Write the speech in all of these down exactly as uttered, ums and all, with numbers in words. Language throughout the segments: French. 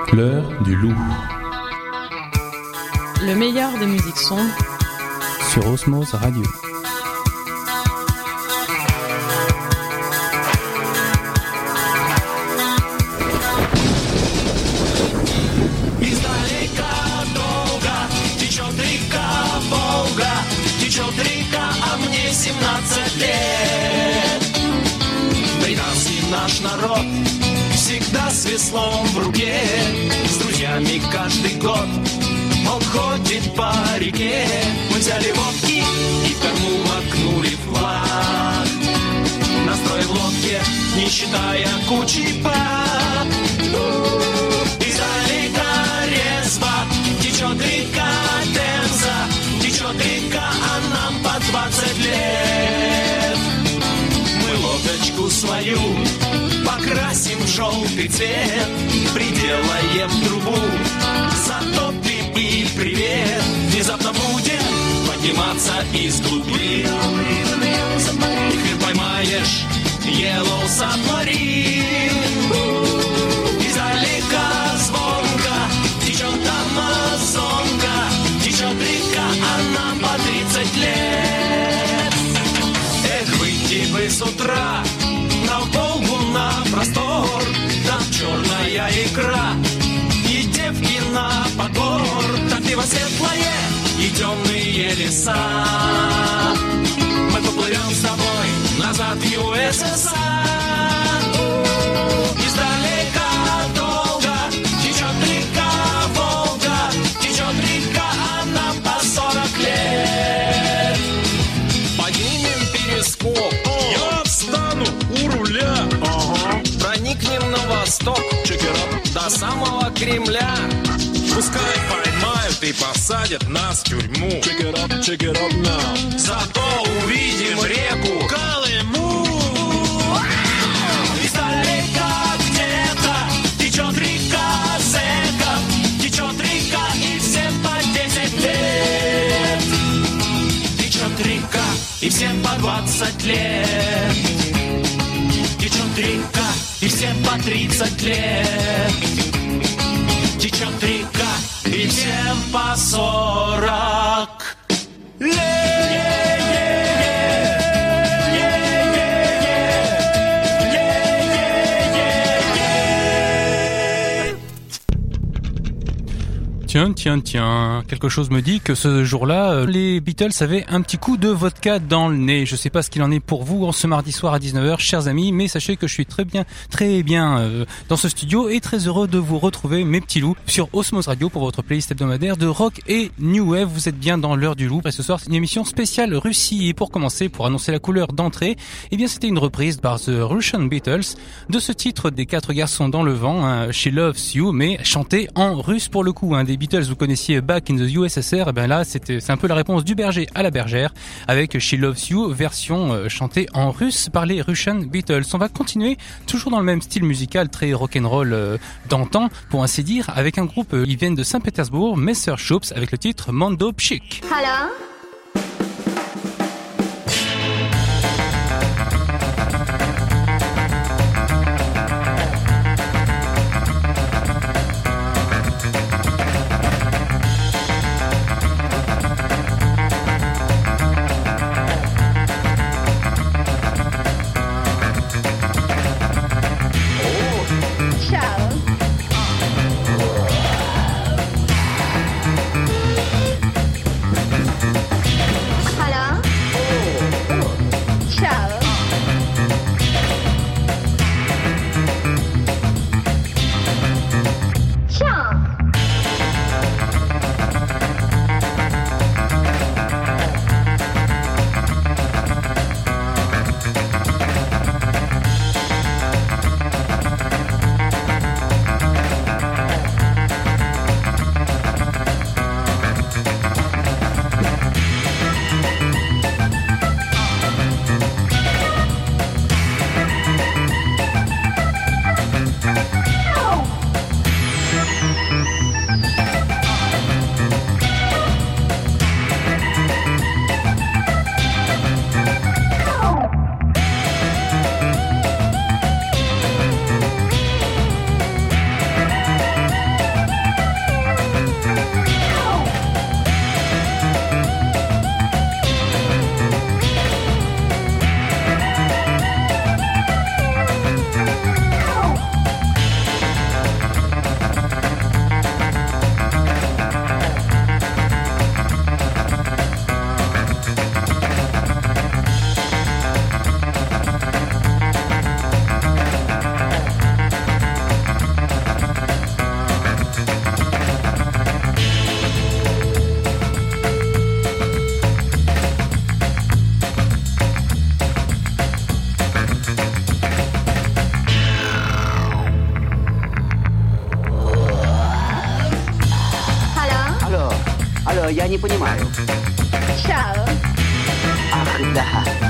L'heure du loup. Le meilleur des musiques sombres sur Osmose Radio. Издалека долго течет река Волга, течет река, а мне семнадцать лет. Британский наш народ всегда с веслом в руке, с друзьями каждый год он ходит по реке. Мы взяли водки и в корму воткнули флаг, настроив лодке, не считая кучи пар. Издалека резво течет река Темза, течет река, а нам по двадцать лет. Мы лодочку свою покрасим в желтый цвет, приделаем трубу, затопим и привет. Внезапно будет подниматься из глубин, их поймаешь, Yellow Submarine. Издалека звонко течет Амазонка, течет река, а нам по тридцать лет. Эх, выйти бы с утра на Волгу, на простор, там черная икра и девки на покор, там пиво светлое и темные леса. Мы поплывем с тобой назад в ю эс эс ар. Издалека долго течет река Волга, течет река, а нам по сорок лет. Поднимем перископ, я встану у руля. Ага. Проникнем на восток, до самого Кремля. Пускай поймают и посадят нас в тюрьму. Check it up, check it up now. Зато увидим реку Колыму. Издалека где-то течет река зэков, течет река и всем по десять лет. Течет река и всем по двадцать лет. Течет река и всем по тридцать лет. Течет река и всем по сорок лет. Tiens, tiens, tiens, quelque chose me dit que ce jour-là, les Beatles avaient un petit coup de vodka dans le nez. Je sais pas ce qu'il en est pour vous en ce mardi soir à dix-neuf heures, chers amis, mais sachez que je suis très bien, très bien euh, dans ce studio et très heureux de vous retrouver, mes petits loups, sur Osmose Radio pour votre playlist hebdomadaire de rock et new wave. Vous êtes bien dans l'heure du loup et ce soir c'est une émission spéciale Russie. Et pour commencer, pour annoncer la couleur d'entrée, eh bien c'était une reprise par The Russian Beatles de ce titre des quatre garçons dans le vent, hein, She Loves You, mais chanté en russe pour le coup, hein, des Beatles vous connaissiez Back in the U S S R, et ben là c'était c'est un peu la réponse du berger à la bergère avec She Loves You version euh, chantée en russe par les Russian Beatles. On va continuer toujours dans le même style musical très rock'n'roll euh, d'antan pour ainsi dire avec un groupe, euh, ils viennent de Saint-Pétersbourg, Messerschupps, avec le titre Mando Pchik. Hello. Ciao. Я не понимаю. Ciao. Ах, да.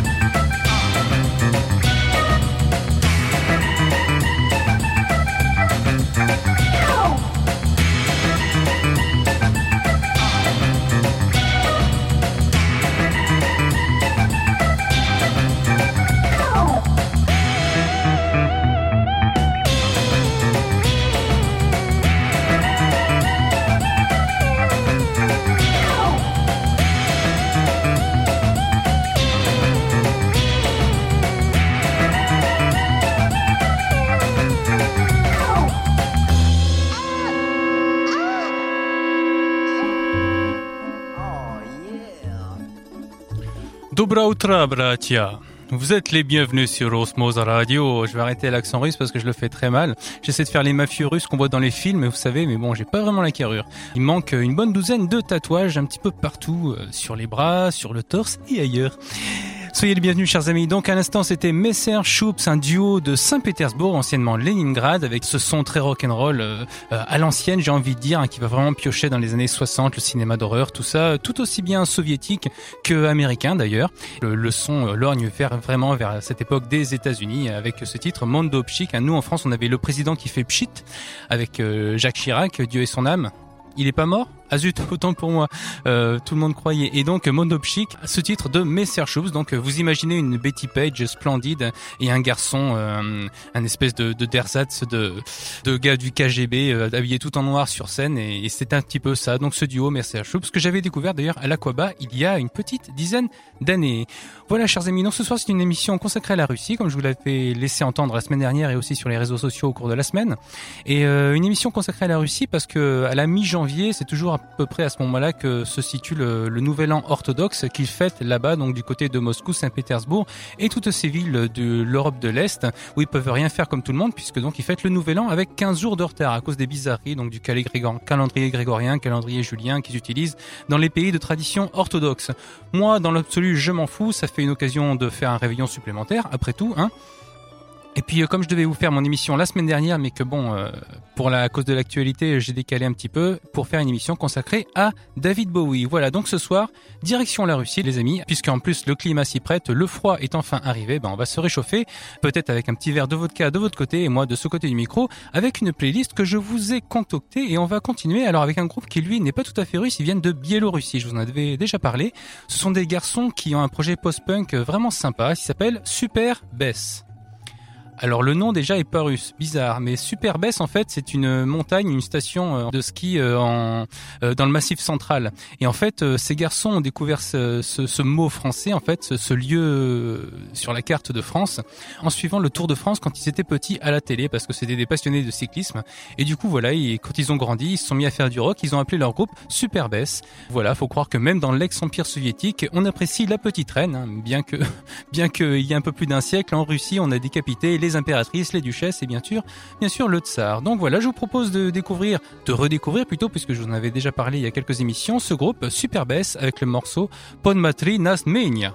Доброе утро, братья. Vous êtes les bienvenus sur Osmose Radio. Je vais arrêter l'accent russe parce que je le fais très mal. J'essaie de faire les mafieux russes qu'on voit dans les films, vous savez, mais bon, j'ai pas vraiment la carrure. Il manque une bonne douzaine de tatouages un petit peu partout, euh, sur les bras, sur le torse et ailleurs. Soyez les bienvenus, chers amis. Donc, à l'instant, c'était Messerschupps, un duo de Saint-Pétersbourg, anciennement Leningrad, avec ce son très rock'n'roll euh, euh, à l'ancienne, j'ai envie de dire, hein, qui va vraiment piocher dans les années soixante, le cinéma d'horreur, tout ça, tout aussi bien soviétique que américain d'ailleurs. Le, le son euh, lorgne vers, vraiment vers cette époque des États-Unis, avec ce titre Mondo Pchik. Nous, en France, on avait le président qui fait Pchit, avec euh, Jacques Chirac, Dieu ait son âme. Il est pas mort ? Ah zut, autant pour moi, euh, tout le monde croyait. Et donc Mondo Pchik, ce titre de Messerschupps. Donc vous imaginez une Betty Page splendide et un garçon, euh, un espèce de, de d'ersatz de, de gars du K G B, euh, habillé tout en noir sur scène. Et, et c'est un petit peu ça. Donc ce duo Messerschupps que j'avais découvert d'ailleurs à l'Aqaba il y a une petite dizaine d'années. Voilà, chers amis. Donc ce soir c'est une émission consacrée à la Russie, comme je vous l'avais laissé entendre la semaine dernière et aussi sur les réseaux sociaux au cours de la semaine. Et euh, une émission consacrée à la Russie parce que à la mi-janvier, c'est toujours à peu près à ce moment-là que se situe le, le nouvel an orthodoxe qu'ils fêtent là-bas, donc du côté de Moscou, Saint-Pétersbourg et toutes ces villes de l'Europe de l'Est où ils peuvent rien faire comme tout le monde puisque donc ils fêtent le nouvel an avec quinze jours de retard à cause des bizarreries donc du calendrier grégorien, calendrier julien qu'ils utilisent dans les pays de tradition orthodoxe. Moi, dans l'absolu, je m'en fous, ça fait une occasion de faire un réveillon supplémentaire, après tout, hein. Et puis euh, comme je devais vous faire mon émission la semaine dernière, mais que bon, euh, pour la à cause de l'actualité, j'ai décalé un petit peu pour faire une émission consacrée à David Bowie. Voilà, donc ce soir, direction la Russie, les amis, puisqu'en plus le climat s'y prête, le froid est enfin arrivé, ben on va se réchauffer, peut-être avec un petit verre de vodka de votre côté et moi de ce côté du micro, avec une playlist que je vous ai concoctée et on va continuer. Alors avec un groupe qui lui n'est pas tout à fait russe, ils viennent de Biélorussie, je vous en avais déjà parlé. Ce sont des garçons qui ont un projet post-punk vraiment sympa, qui s'appelle Super Bess. Alors le nom déjà est pas russe, bizarre, mais Super Bess en fait c'est une montagne, une station de ski en, dans le Massif central. Et en fait ces garçons ont découvert ce, ce, ce mot français, en fait ce, ce lieu sur la carte de France, en suivant le Tour de France quand ils étaient petits à la télé, parce que c'était des passionnés de cyclisme. Et du coup voilà, ils, quand ils ont grandi, ils se sont mis à faire du rock, ils ont appelé leur groupe Super Bess. Voilà, faut croire que même dans l'ex-empire soviétique, on apprécie la petite reine, hein, bien que bien qu'il y a un peu plus d'un siècle en Russie, on a décapité les les impératrices, les duchesses et bien sûr, bien sûr le tsar. Donc voilà, je vous propose de découvrir, de redécouvrir plutôt, puisque je vous en avais déjà parlé il y a quelques émissions, ce groupe Super Bess avec le morceau Podmatri nas Menia.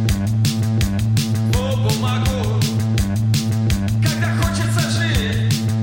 Бумагу, когда хочется жить.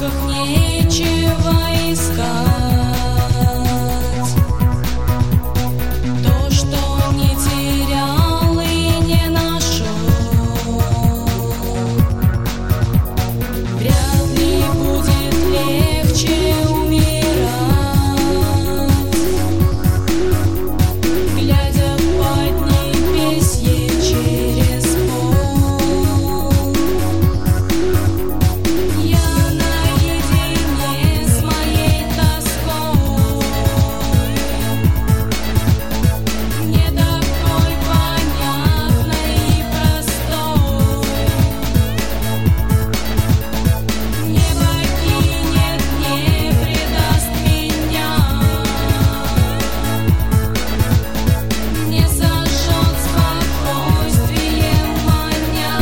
звуках нечего искать. То, что не терял и не нашел, вряд ли будет легче умирать, глядя в поднебесье через пол. Я наедине с моей тоской, не такой понятной и простой. Не покинет, не предаст меня, не сожжет спокойствием маня.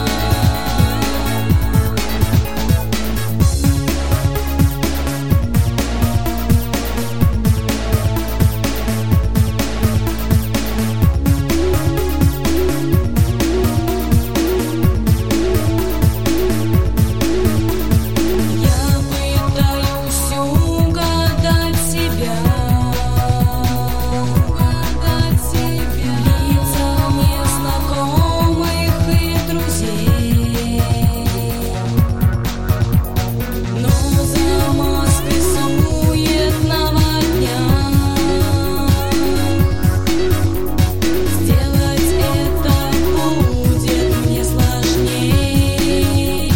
Я пытаюсь угадать себя, угадать себя, лица незнакомых и друзей. Но за маской суетного дня сделать это будет мне сложней,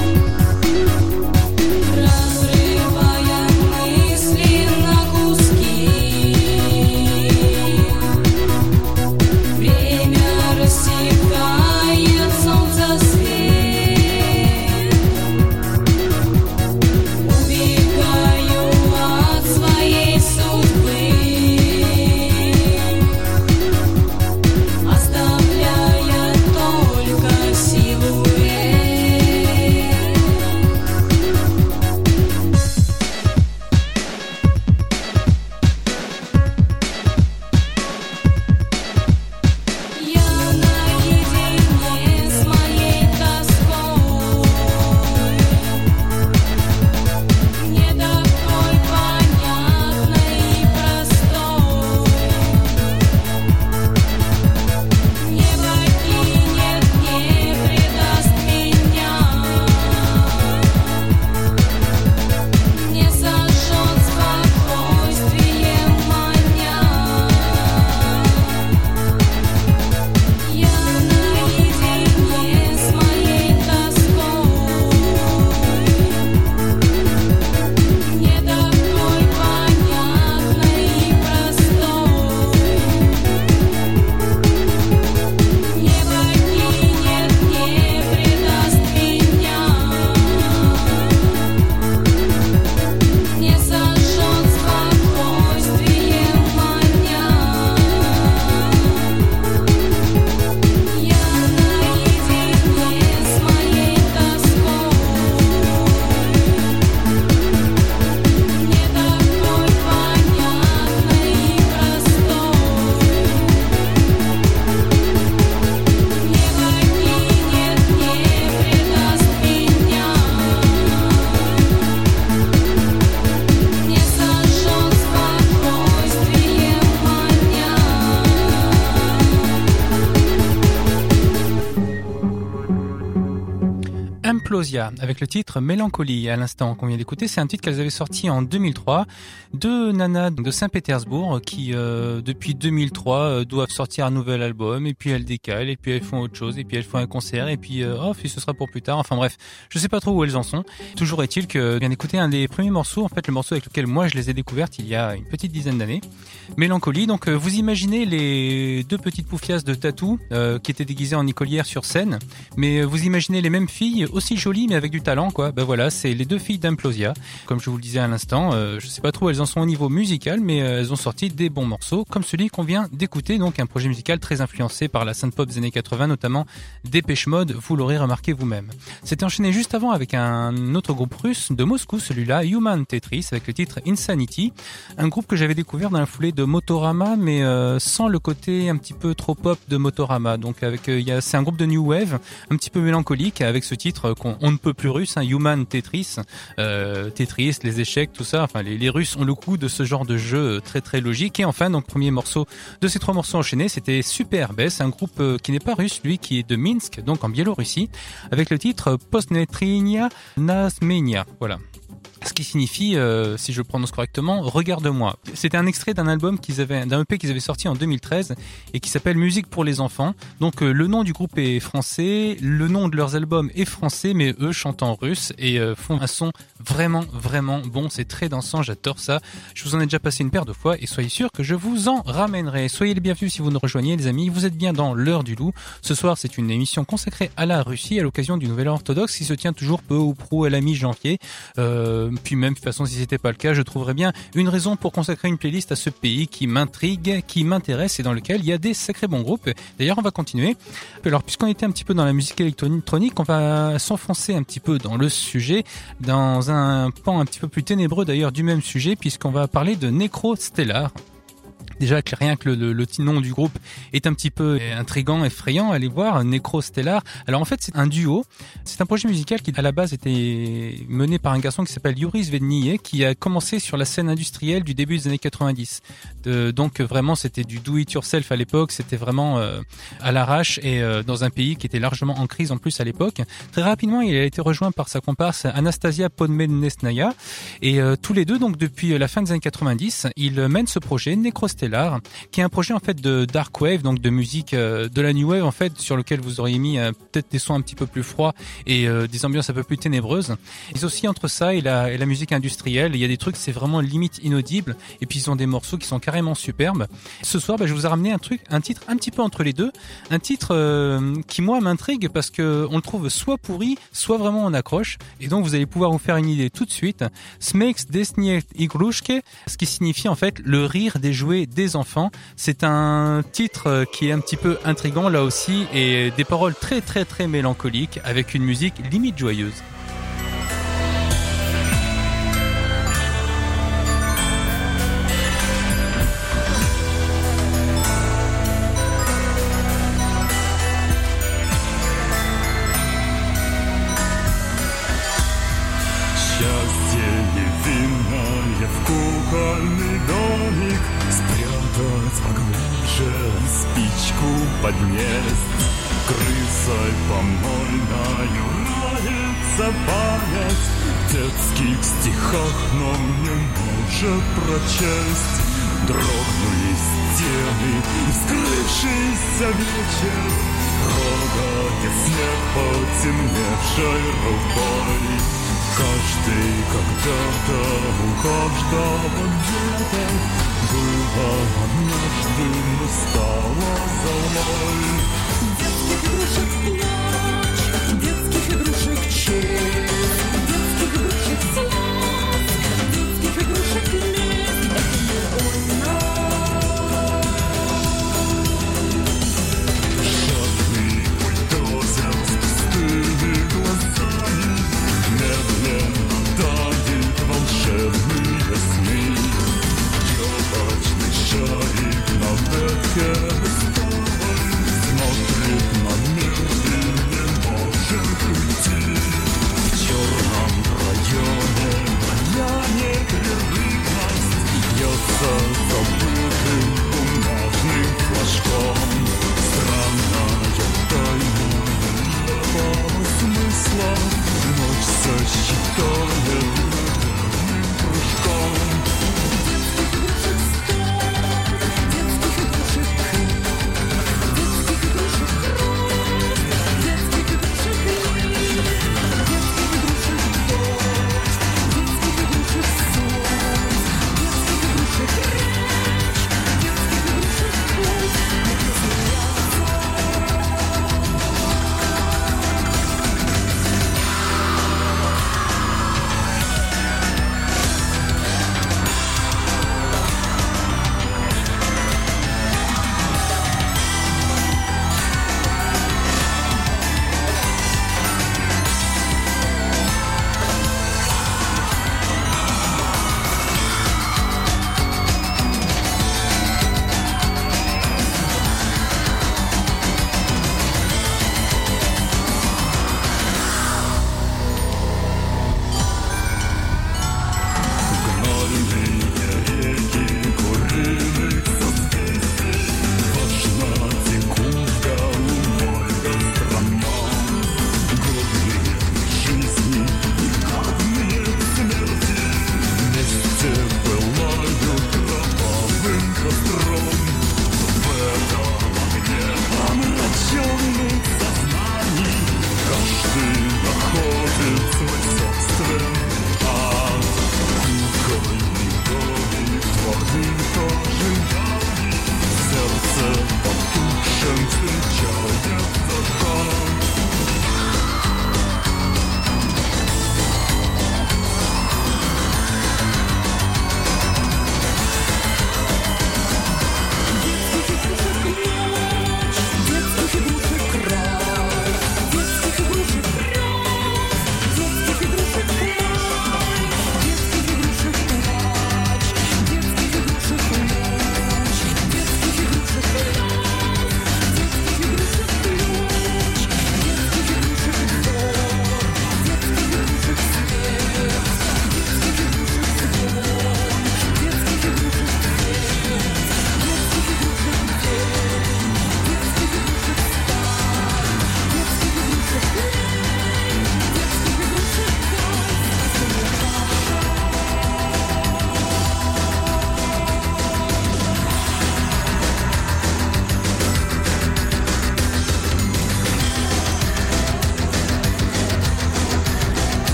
разрывая мысли на куски. Время рассекает солнце свет, убегаю от своей судьбы, оставляя только силуэт. Я наедине с моей тоской, не такой понятной и простой. Не покинет, не предаст меня, не сожжет спокойствием маня. Я наедине с моей тоской, не такой понятной и простой. Не покинет, не предаст меня, не сожжет спокойствием маня. Я наедине с моей тоской, не такой понятной и простой. Не покинет, не предаст меня, не сожжет спокойствием маня. Implosia, avec le titre Mélancolie, à l'instant qu'on vient d'écouter. C'est un titre qu'elles avaient sorti en deux mille trois. Deux nanas de Saint-Pétersbourg qui, euh, depuis deux mille trois, euh, doivent sortir un nouvel album, et puis elles décalent, et puis elles font autre chose, et puis elles font un concert, et puis, euh, oh, puis ce sera pour plus tard. Enfin bref, je sais pas trop où elles en sont. Toujours est-il que je viens d'écouter un des premiers morceaux, en fait le morceau avec lequel moi je les ai découvertes il y a une petite dizaine d'années. Mélancolie, donc euh, vous imaginez les deux petites poufiasses de tatou euh, qui étaient déguisées en écolières sur scène, mais euh, vous imaginez les mêmes filles aussi jolies mais avec du talent, quoi. Ben voilà, c'est les deux filles d'Implosia. Comme je vous le disais à l'instant, euh, je sais pas trop où elles en sont au niveau musical, mais euh, elles ont sorti des bons morceaux comme celui qu'on vient d'écouter, donc un projet musical très influencé par la synth-pop des années quatre-vingts, notamment Dépêche Mode, vous l'aurez remarqué vous-même. C'était enchaîné juste avant avec un autre groupe russe de Moscou, celui-là, Human Tetris, avec le titre Insanity, un groupe que j'avais découvert dans la foulée de Motorama, mais euh, sans le côté un petit peu trop pop de Motorama. Donc avec, euh, y a, c'est un groupe de new wave, un petit peu mélancolique, avec ce titre qu'on on ne peut plus russe, hein, Human Tetris, euh, Tetris, les échecs, tout ça. Enfin, les, les Russes ont le coup de ce genre de jeu très très logique. Et enfin, donc premier morceau de ces trois morceaux enchaînés, c'était Super Bass, un groupe euh, qui n'est pas russe, lui, qui est de Minsk, donc en Biélorussie, avec le titre Postnetrinia Nasmenia. Voilà. Ce qui signifie, euh, si je le prononce correctement, regarde-moi. C'était un extrait d'un album qu'ils avaient, d'un E P qu'ils avaient sorti en deux mille treize et qui s'appelle Musique pour les enfants. Donc euh, le nom du groupe est français, le nom de leurs albums est français, mais eux chantent en russe et euh, font un son vraiment vraiment bon. C'est très dansant, j'adore ça. Je vous en ai déjà passé une paire de fois et soyez sûrs que je vous en ramènerai. Soyez les bienvenus si vous nous rejoignez, les amis. Vous êtes bien dans l'heure du loup. Ce soir, c'est une émission consacrée à la Russie à l'occasion du Nouvel An orthodoxe qui se tient toujours peu ou prou à la mi-janvier. Euh, Puis même, de toute façon, si c'était pas le cas, je trouverais bien une raison pour consacrer une playlist à ce pays qui m'intrigue, qui m'intéresse et dans lequel il y a des sacrés bons groupes. D'ailleurs, on va continuer. Alors, puisqu'on était un petit peu dans la musique électronique, on va s'enfoncer un petit peu dans le sujet, dans un pan un petit peu plus ténébreux d'ailleurs du même sujet, puisqu'on va parler de Necrostellar. Déjà, rien que le, le, le nom du groupe est un petit peu intriguant, effrayant. Allez voir, Necrostellar. Alors en fait, c'est un duo. C'est un projet musical qui, à la base, était mené par un garçon qui s'appelle Yuri Zvednie, qui a commencé sur la scène industrielle du début des années quatre-vingt-dix. De, donc vraiment, c'était du do-it-yourself à l'époque. C'était vraiment euh, à l'arrache et euh, dans un pays qui était largement en crise en plus à l'époque. Très rapidement, il a été rejoint par sa comparse Anastasia Podmednesnaya. Et euh, tous les deux, donc depuis la fin des années quatre-vingt-dix, ils mènent ce projet, Necrostellar, qui est un projet en fait de dark wave, donc de musique euh, de la new wave en fait, sur lequel vous auriez mis euh, peut-être des sons un petit peu plus froids et euh, des ambiances un peu plus ténébreuses. Ils aussi entre ça et la, et la musique industrielle, il y a des trucs c'est vraiment limite inaudible et puis ils ont des morceaux qui sont carrément superbes. Ce soir, bah, je vous ai ramené un truc, un titre un petit peu entre les deux, un titre euh, qui moi m'intrigue parce que on le trouve soit pourri, soit vraiment en accroche et donc vous allez pouvoir vous faire une idée tout de suite. Smek's Desnie Igrushke, ce qui signifie en fait le rire des jouets des enfants. C'est un titre qui est un petit peu intriguant là aussi et des paroles très très très mélancoliques avec une musique limite joyeuse. Поднесть крысой помойною роется память в детских стихах, но не может прочесть. Дрогнули стены, вскрывшийся вечер, трогая снег потемневшей рукой. Каждый когда-то у каждого где-то было однажды, но стало золой. Детских игрушек плач, детских игрушек честь, детских игрушек слез, детских игрушек лес, это не больно. Жадный бульдозер с пустыми глазами медленно давит волшебные сны. Елочный шарик на ветке смотрит на мир.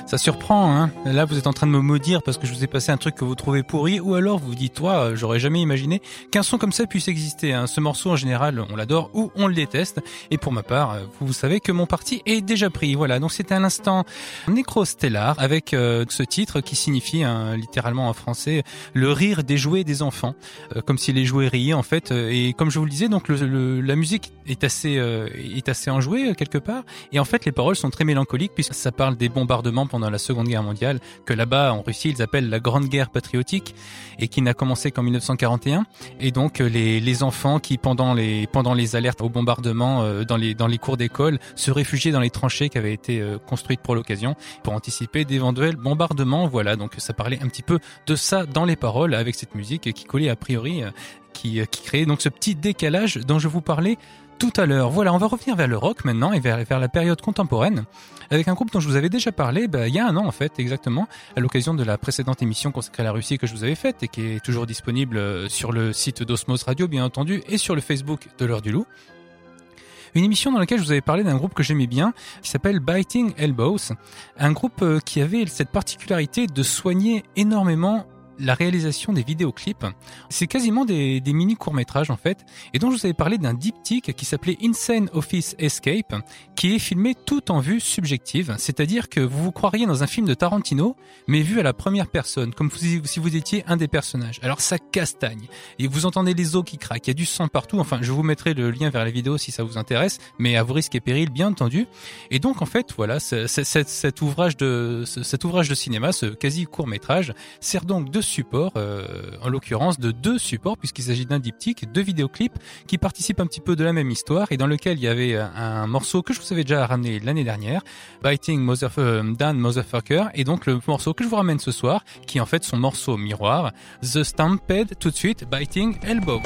Ça surprend, hein. Là, vous êtes en train de me maudire parce que je vous ai passé un truc que vous trouvez pourri, ou alors vous vous dites, toi, j'aurais jamais imaginé qu'un son comme ça puisse exister, hein. Ce morceau, en général, on l'adore ou on le déteste. Et pour ma part, vous savez que mon parti est déjà pris. Voilà. Donc c'était à l'instant Necrostellar avec euh, ce titre qui signifie, hein, littéralement en français, le rire des jouets des enfants, euh, comme si les jouets riaient en fait. Et comme je vous le disais, donc le, le, la musique est assez, euh, est assez enjouée quelque part. Et en fait, les paroles sont très mélancoliques puisque ça parle des bombardements pendant la Seconde Guerre mondiale, que là-bas en Russie ils appellent la Grande Guerre patriotique et qui n'a commencé qu'en dix-neuf cent quarante et un. Et donc les, les enfants qui pendant les pendant les alertes au bombardement euh, dans les dans les cours d'école se réfugiaient dans les tranchées qui avaient été euh, construites pour l'occasion pour anticiper d'éventuels bombardements. Voilà, donc ça parlait un petit peu de ça dans les paroles avec cette musique qui collait a priori, euh, qui qui créait donc ce petit décalage dont je vous parlais tout à l'heure. Voilà, on va revenir vers le rock maintenant et vers, vers la période contemporaine avec un groupe dont je vous avais déjà parlé bah, il y a un an en fait exactement, à l'occasion de la précédente émission consacrée à la Russie que je vous avais faite et qui est toujours disponible sur le site d'Osmose Radio bien entendu et sur le Facebook de l'Heure du Loup. Une émission dans laquelle je vous avais parlé d'un groupe que j'aimais bien qui s'appelle Biting Elbows, un groupe qui avait cette particularité de soigner énormément la réalisation des vidéoclips. C'est quasiment des, des mini courts-métrages en fait, et dont je vous avais parlé d'un diptyque qui s'appelait Insane Office Escape, qui est filmé tout en vue subjective, c'est-à-dire que vous vous croiriez dans un film de Tarantino, mais vu à la première personne, comme si vous étiez un des personnages. Alors ça castagne, et vous entendez les os qui craquent, il y a du sang partout, enfin je vous mettrai le lien vers la vidéo si ça vous intéresse, mais à vos risques et périls bien entendu. Et donc en fait voilà, c'est, c'est, c'est, cet ouvrage de cet ouvrage de cinéma, ce quasi court-métrage, sert donc de supports, euh, en l'occurrence de deux supports puisqu'il s'agit d'un diptyque, deux vidéoclips qui participent un petit peu de la même histoire et dans lequel il y avait un, un morceau que je vous avais déjà ramené l'année dernière, Biting Mother, euh, Dan Motherfucker, et donc le morceau que je vous ramène ce soir qui est en fait son morceau miroir, The Stampede, tout de suite Biting Elbows.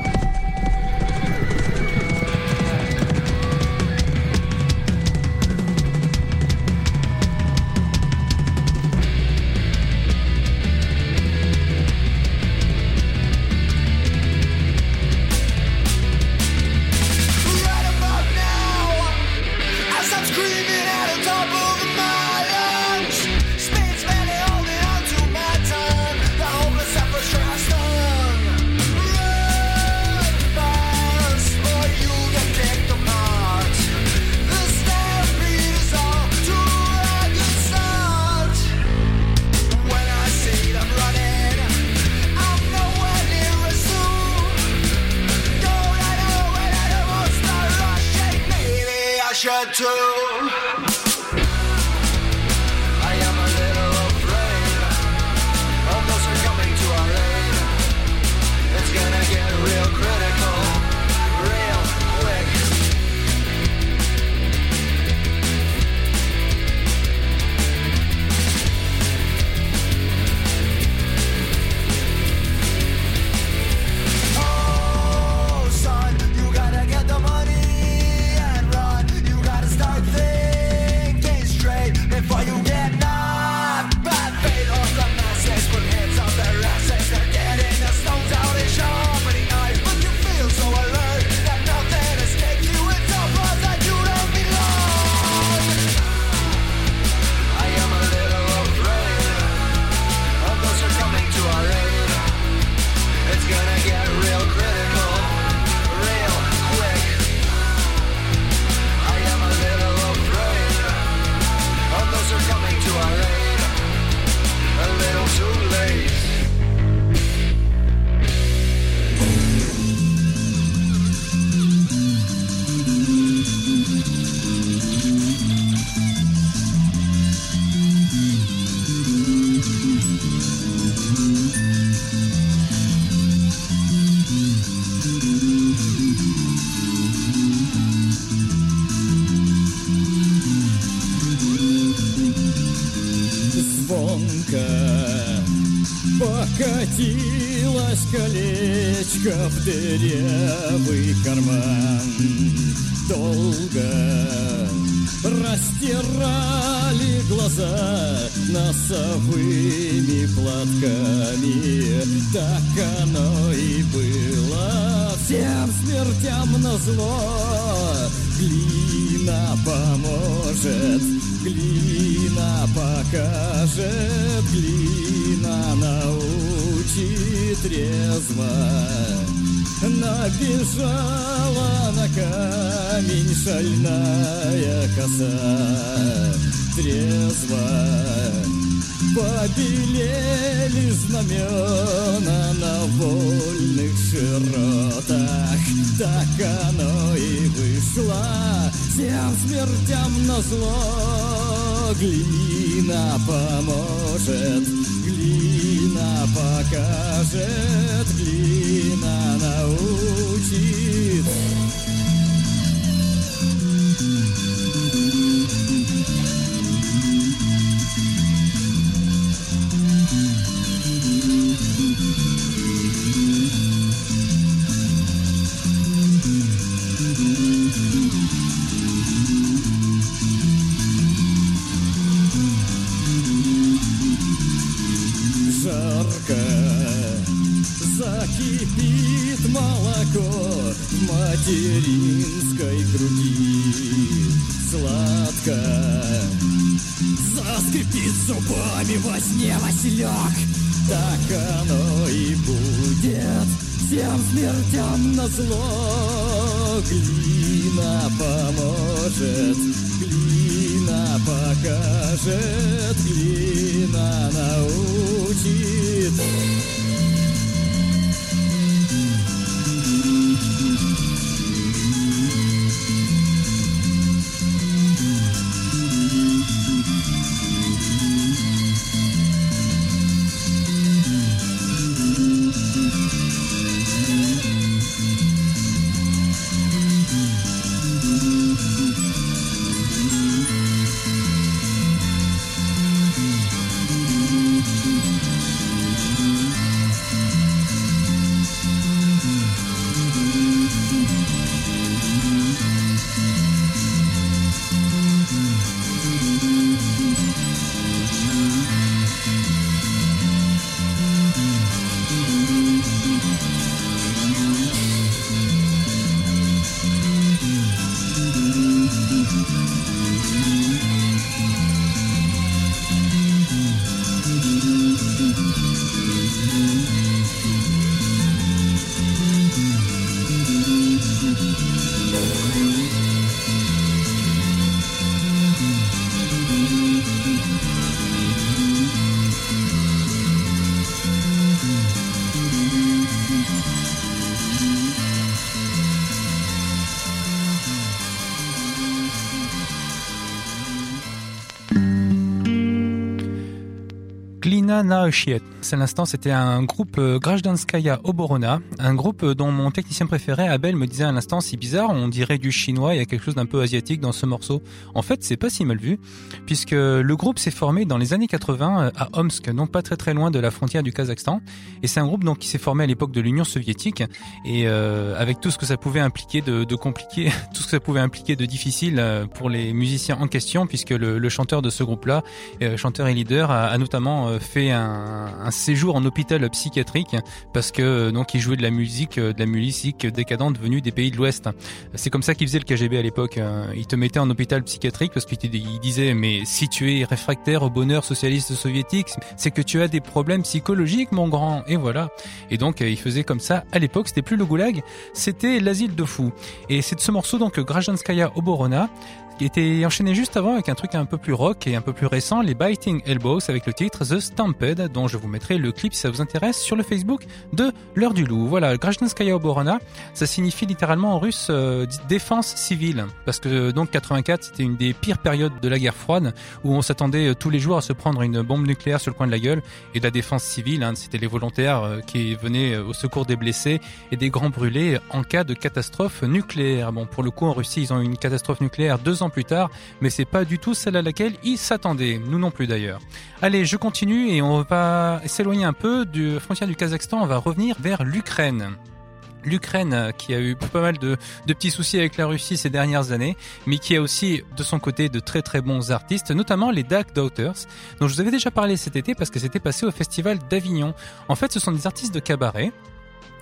Покатилось колечко в дырявый карман. Долго растирали глаза носовыми платками. Так оно и было, всем смертям назло. Глина поможет, глина покажет, глина научит трезво. Набежала на камень шальная коса, трезво побелели знамена на вольных широтах. Так оно и вышло, всем смертям назло. Глина поможет, глина покажет, глина научит. Жарко закипит молоко в материнской груди. Сладко заскрипит зубами во сне Василек. Так оно и будет, всем смертям назло. Глина поможет, глина покажет, глина научит. Glina naociet. À l'instant, c'était un groupe euh, Grajdanskaya Oborona, un groupe dont mon technicien préféré, Abel, me disait à l'instant, c'est bizarre, on dirait du chinois, il y a quelque chose d'un peu asiatique dans ce morceau. En fait, c'est pas si mal vu, puisque le groupe s'est formé dans les années quatre-vingts à Omsk, donc pas très très loin de la frontière du Kazakhstan. Et c'est un groupe donc qui s'est formé à l'époque de l'Union soviétique, et euh, avec tout ce que ça pouvait impliquer de, de compliqué, tout ce que ça pouvait impliquer de difficile pour les musiciens en question, puisque le, le chanteur de ce groupe-là, euh, chanteur et leader, a, a notamment fait un, un séjour en hôpital psychiatrique parce que donc il jouait de la musique, de la musique décadente venue des pays de l'Ouest. C'est comme ça qu'il faisait le K G B à l'époque. Il te mettait en hôpital psychiatrique parce qu'il disait mais si tu es réfractaire au bonheur socialiste soviétique, c'est que tu as des problèmes psychologiques, mon grand. Et voilà. Et donc il faisait comme ça à l'époque. C'était plus le goulag, c'était l'asile de fous. Et c'est de ce morceau donc Grajdanskaya Oborona qui était enchaîné juste avant avec un truc un peu plus rock et un peu plus récent, les Biting Elbows avec le titre The Stampede, dont je vous mettrai le clip si ça vous intéresse sur le Facebook de l'heure du loup. Voilà, Grajdanskaya Oborona, ça signifie littéralement en russe euh, défense civile, parce que donc quatre-vingt-quatre c'était une des pires périodes de la guerre froide où on s'attendait tous les jours à se prendre une bombe nucléaire sur le coin de la gueule, et de la défense civile, hein, c'était les volontaires euh, qui venaient au secours des blessés et des grands brûlés en cas de catastrophe nucléaire. Bon, pour le coup en Russie ils ont eu une catastrophe nucléaire deux ans plus tard, mais c'est pas du tout celle à laquelle ils s'attendaient, nous non plus d'ailleurs. Allez, je continue et on va s'éloigner un peu de la frontière du Kazakhstan, on va revenir vers l'Ukraine. L'Ukraine qui a eu pas mal de, de petits soucis avec la Russie ces dernières années, mais qui a aussi de son côté de très très bons artistes, notamment les Dark Daughters, dont je vous avais déjà parlé cet été parce que c'était passé au festival d'Avignon. En fait, ce sont des artistes de cabaret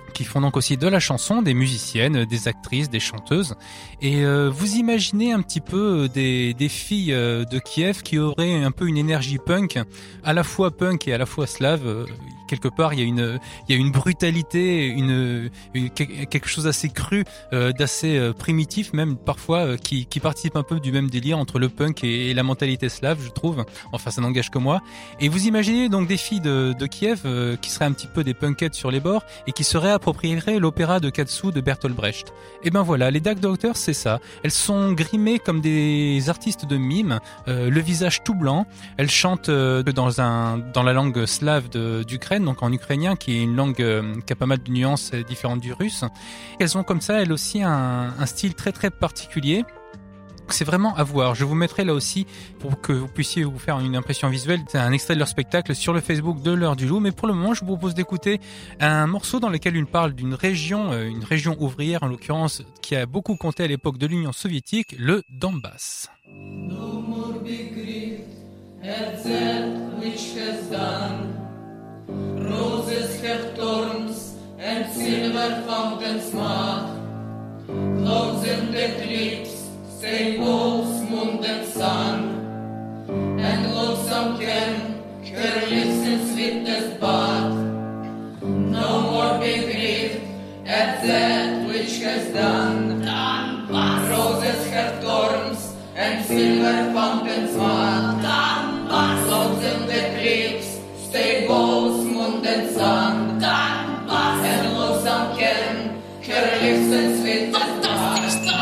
qui font donc aussi de la chanson, des musiciennes, des actrices, des chanteuses. Et euh, vous imaginez un petit peu des, des filles euh, de Kiev qui auraient un peu une énergie punk, à la fois punk et à la fois slave. Euh, quelque part, il y a une, il y a une brutalité, une, une quelque chose d'assez cru, euh, d'assez euh, primitif même parfois, euh, qui, qui participe un peu du même délire entre le punk et, et la mentalité slave, je trouve. Enfin, ça n'engage que moi. Et vous imaginez donc des filles de, de Kiev euh, qui seraient un petit peu des punkettes sur les bords et qui seraient approprieraient l'opéra de Katsu de Bertolt Brecht. Et ben voilà, les Dark Doctors, c'est ça. Elles sont grimées comme des artistes de mime, euh, le visage tout blanc. Elles chantent euh, dans un dans la langue slave de, d'Ukraine, donc en ukrainien, qui est une langue euh, qui a pas mal de nuances euh, différentes du russe. Elles ont comme ça, elles aussi, un, un style très très particulier. C'est vraiment à voir. Je vous mettrai là aussi pour que vous puissiez vous faire une impression visuelle. C'est un extrait de leur spectacle sur le Facebook de l'Heure du Loup. Mais pour le moment, je vous propose d'écouter un morceau dans lequel il parle d'une région, une région ouvrière en l'occurrence, qui a beaucoup compté à l'époque de l'Union soviétique, le Donbass. No more big grief at that which has done. Roses have thorns and silver fountains mark. Clouds and eclipse, say both moon and sun. And lonesome can her lips in sweetest bud. No more big grief at that which has done. Roses have thorns and silver fountains mark. Clouds and eclipse, stay both moon and sun. And lonesome can her lips in sweetest bud.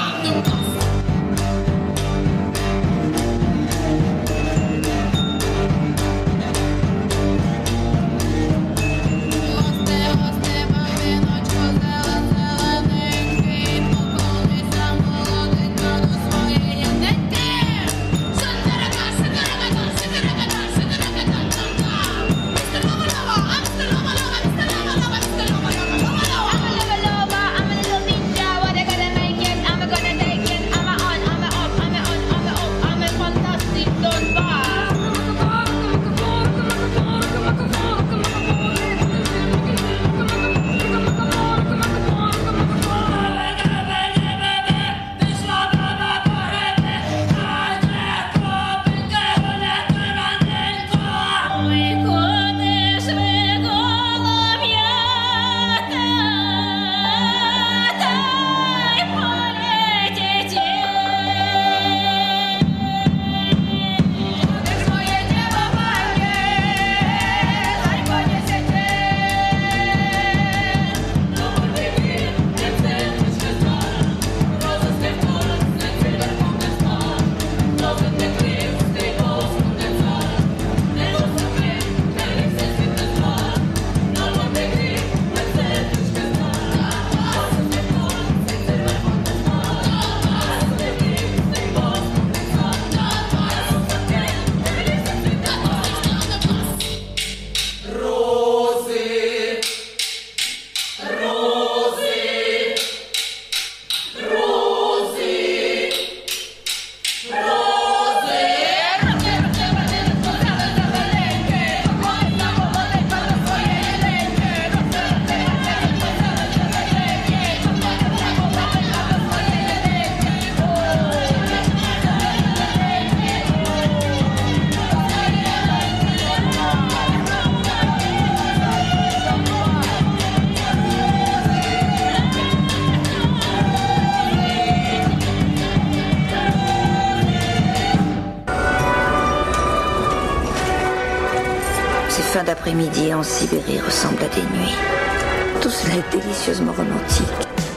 Fin d'après-midi en Sibérie ressemble à des nuits. Tout cela est délicieusement romantique.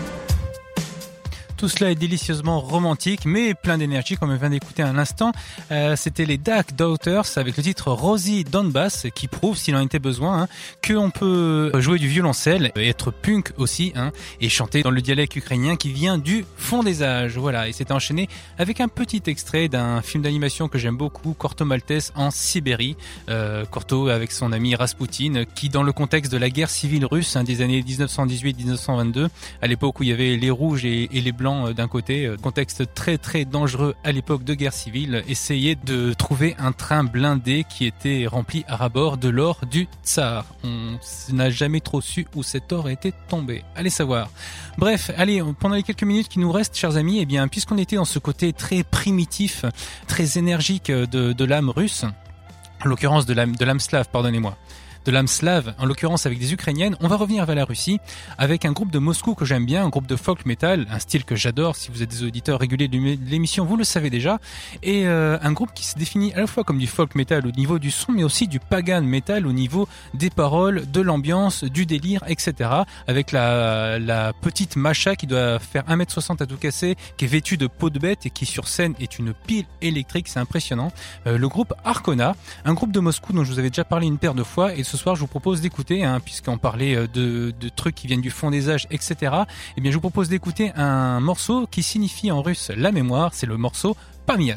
Tout cela est délicieusement romantique, mais plein d'énergie, comme on vient d'écouter un instant. Euh, c'était les Dark Daughters avec le titre Rosie Donbass, qui prouve, s'il en était besoin, hein, qu'on peut jouer du violoncelle, et être punk aussi, hein, et chanter dans le dialecte ukrainien qui vient du fond des âges. Voilà, et c'était enchaîné avec un petit extrait d'un film d'animation que j'aime beaucoup, Corto Maltese en Sibérie. Euh, Corto avec son ami Rasputin, qui dans le contexte de la guerre civile russe, hein, des années dix-neuf cent dix-huit dix-neuf cent vingt-deux, à l'époque où il y avait les rouges et, et les blancs blancs d'un côté, contexte très très dangereux à l'époque de guerre civile, essayaient de trouver un train blindé qui était rempli à ras-bord de l'or du tsar. On n'a jamais trop su où cet or était tombé. Allez savoir. Bref, allez, pendant les quelques minutes qui nous restent, chers amis, eh bien, puisqu'on était dans ce côté très primitif, très énergique de, de l'âme russe, en l'occurrence de l'âme, de l'âme slave, pardonnez-moi, de l'âme slave, en l'occurrence avec des Ukrainiennes, on va revenir vers la Russie avec un groupe de Moscou que j'aime bien, un groupe de folk metal, un style que j'adore. Si vous êtes des auditeurs réguliers de l'émission, vous le savez déjà, et euh, un groupe qui se définit à la fois comme du folk metal au niveau du son, mais aussi du pagan metal au niveau des paroles, de l'ambiance, du délire, et cetera. Avec la, la petite Masha qui doit faire un mètre soixante à tout casser, qui est vêtue de peau de bête et qui sur scène est une pile électrique, c'est impressionnant. Euh, le groupe Arkona, un groupe de Moscou dont je vous avais déjà parlé une paire de fois, et ce soir je vous propose d'écouter, hein, puisqu'on parlait de, de trucs qui viennent du fond des âges, et cetera. Eh bien, je vous propose d'écouter un morceau qui signifie en russe la mémoire. C'est le morceau Pamiat.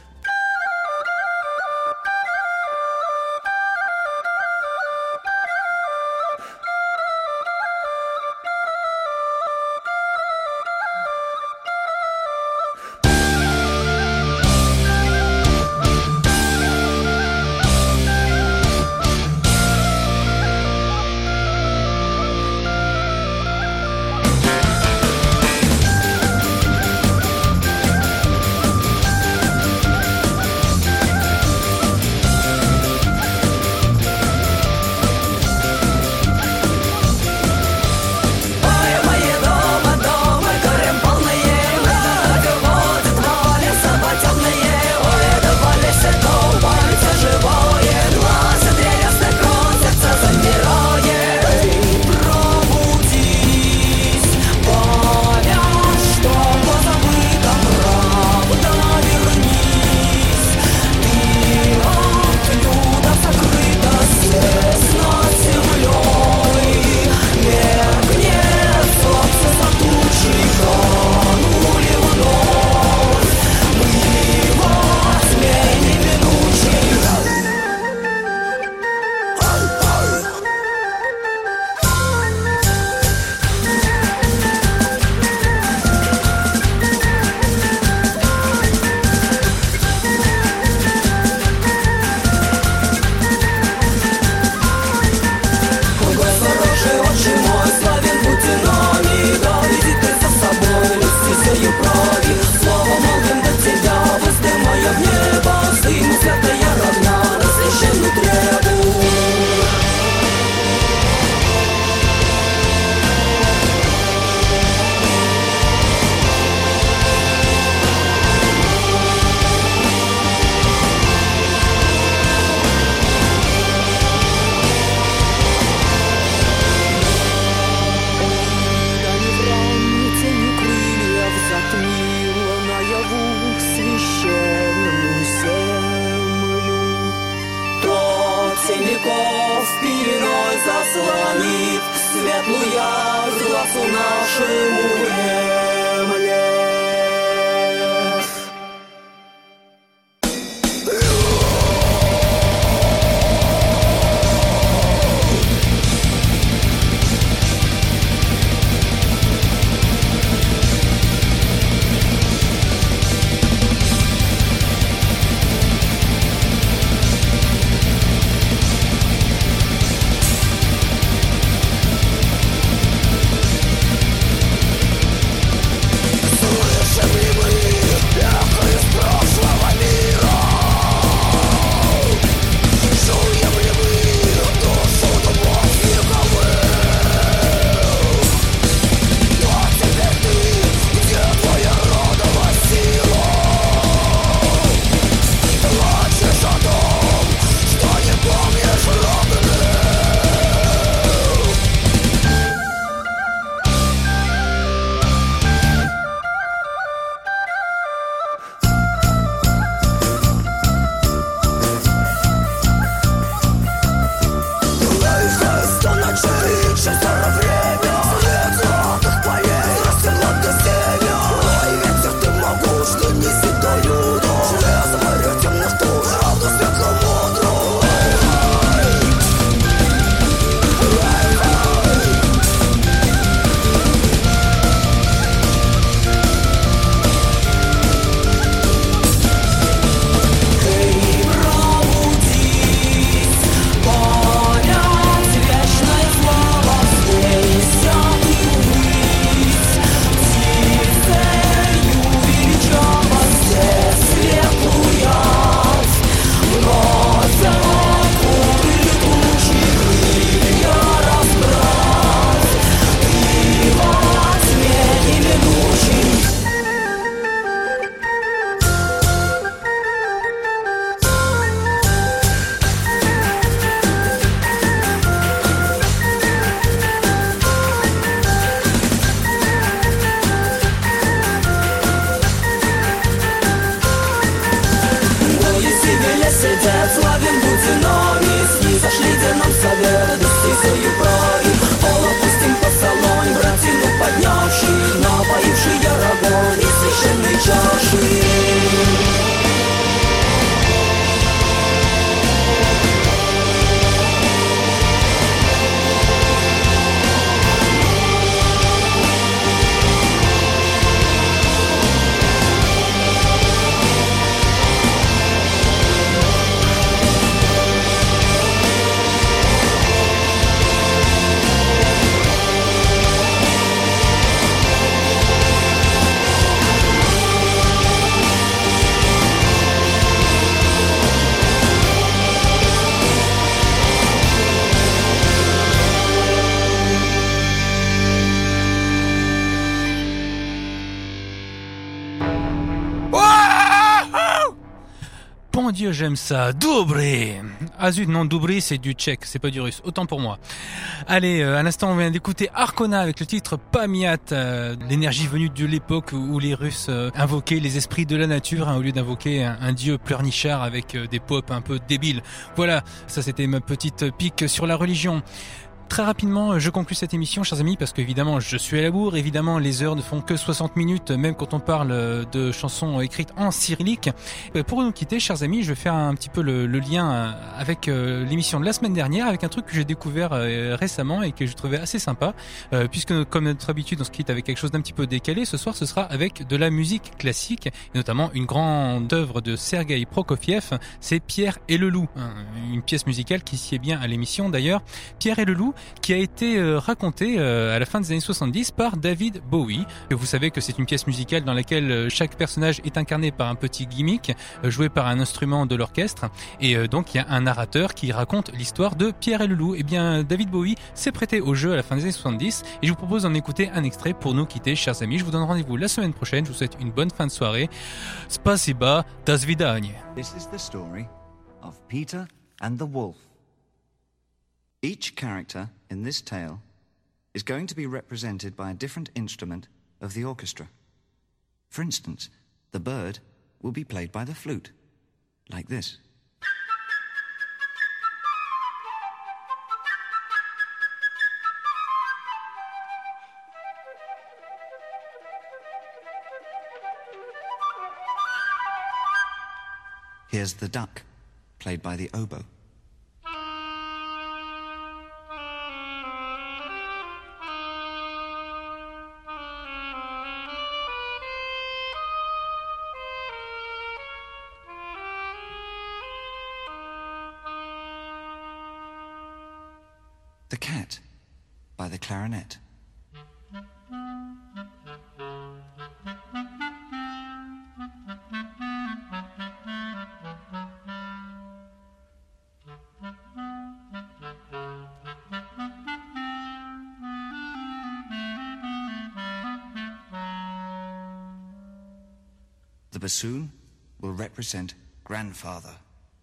заслонит светлую глазу нашему земле. Mon Dieu, j'aime ça. Dobry. Ah zut, non, Dobry, c'est du tchèque, c'est pas du russe. Autant pour moi. Allez, euh, à l'instant, on vient d'écouter Arkona avec le titre Pamiat, euh, l'énergie venue de l'époque où les Russes euh, invoquaient les esprits de la nature, hein, au lieu d'invoquer un, un dieu pleurnichard avec euh, des pop un peu débiles. Voilà, ça c'était ma petite pique sur la religion. Très rapidement, je conclus cette émission, chers amis, parce qu'évidemment, je suis à la bourre. Évidemment, les heures ne font que soixante minutes, même quand on parle de chansons écrites en cyrillique. Pour nous quitter, chers amis, je vais faire un petit peu le, le lien avec l'émission de la semaine dernière, avec un truc que j'ai découvert récemment et que je trouvais assez sympa, puisque, comme notre habitude, on se quitte avec quelque chose d'un petit peu décalé. Ce soir, ce sera avec de la musique classique, et notamment une grande œuvre de Sergueï Prokofiev, c'est Pierre et le Loup, une pièce musicale qui sied bien à l'émission d'ailleurs. Pierre et le Loup, qui a été euh, raconté euh, à la fin des années soixante-dix par David Bowie. Et vous savez que c'est une pièce musicale dans laquelle euh, chaque personnage est incarné par un petit gimmick, euh, joué par un instrument de l'orchestre. Et euh, donc il y a un narrateur qui raconte l'histoire de Pierre et le Loup. Et bien David Bowie s'est prêté au jeu à la fin des années soixante-dix. Et je vous propose d'en écouter un extrait pour nous quitter, chers amis. Je vous donne rendez-vous la semaine prochaine. Je vous souhaite une bonne fin de soirée. Spasiba, das vidanie. This is the story of Peter and the Wolf. Each character in this tale is going to be represented by a different instrument of the orchestra. For instance, the bird will be played by the flute, like this. Here's the duck, played by the oboe. The cat, by the clarinet. The bassoon will represent grandfather.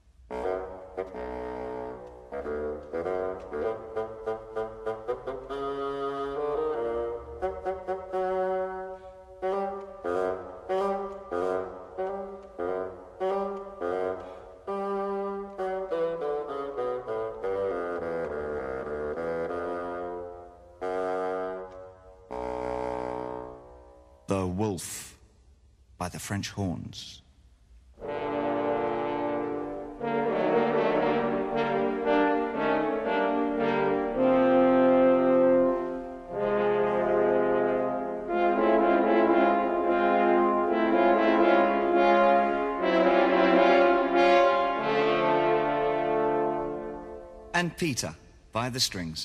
The wolf, by the French horns. And Peter, by the strings.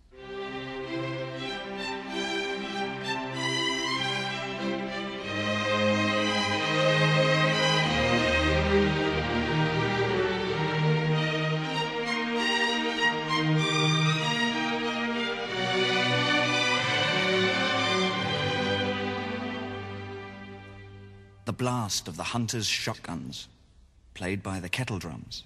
The blast of the hunters' shotguns, played by the kettle drums.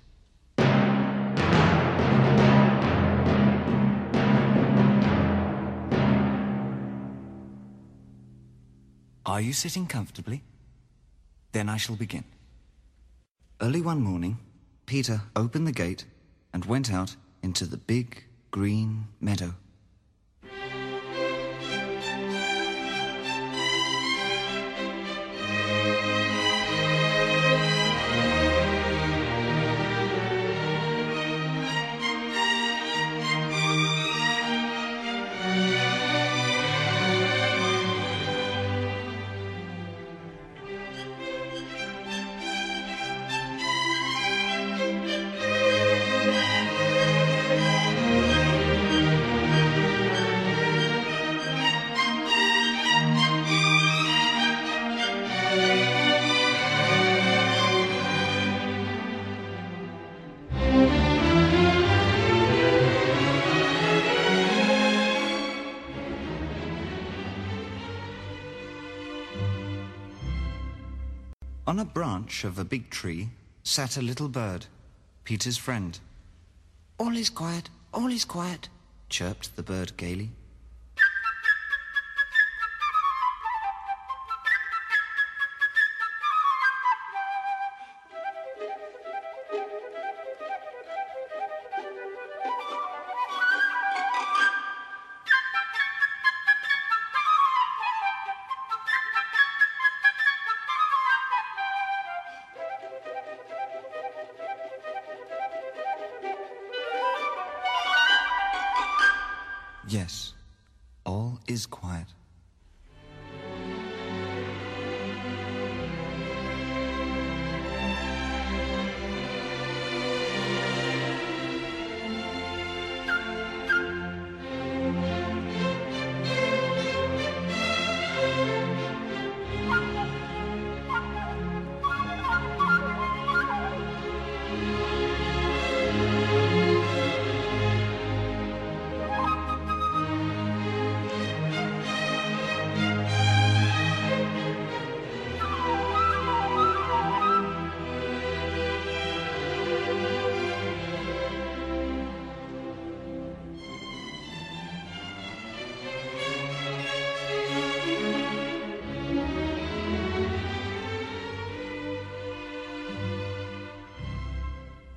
Are you sitting comfortably? Then I shall begin. Early one morning, Peter opened the gate and went out into the big green meadow. On a branch of a big tree sat a little bird, Peter's friend. All is quiet, all is quiet, chirped the bird gaily. Yes, all is quiet.